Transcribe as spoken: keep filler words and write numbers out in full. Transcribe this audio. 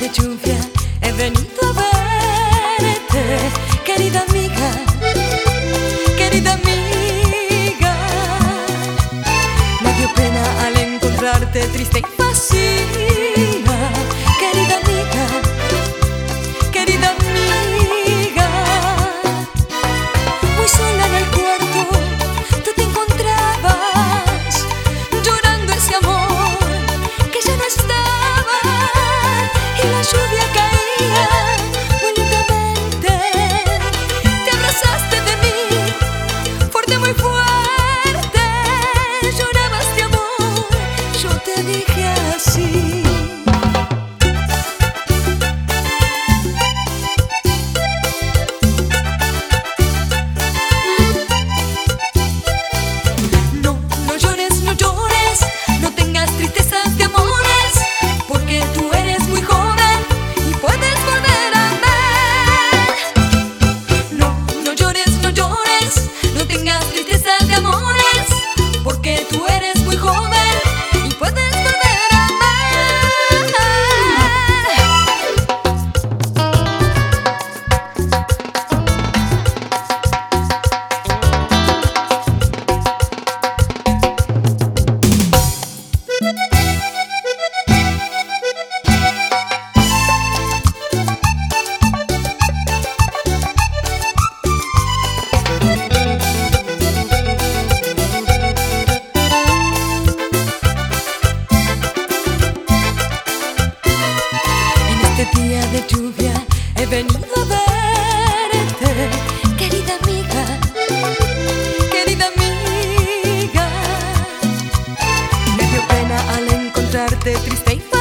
de lluvia he venido a verte, querida amiga, querida amiga. Me dio pena al encontrarte triste y vacía, querida amiga, querida amiga. Muy sola en el cuarto tú te encontrabas, llorando ese amor que ya no estaba, y la lluvia caía muy lentamente. Te abrazaste de mí, fuerte, muy fuerte, llorabas de amor, yo te dije así. No, no llores, no llores, no tengas tristezas de amores, porque tú eres muy joven y puedes volver a ver. No, no llores, no llores, no tengas tristezas de amores, porque tú eres muy joven y puedes volver a ver. En este día de lluvia he venido a verte, querida amiga, querida amiga. Me dio pena al encontrarte triste y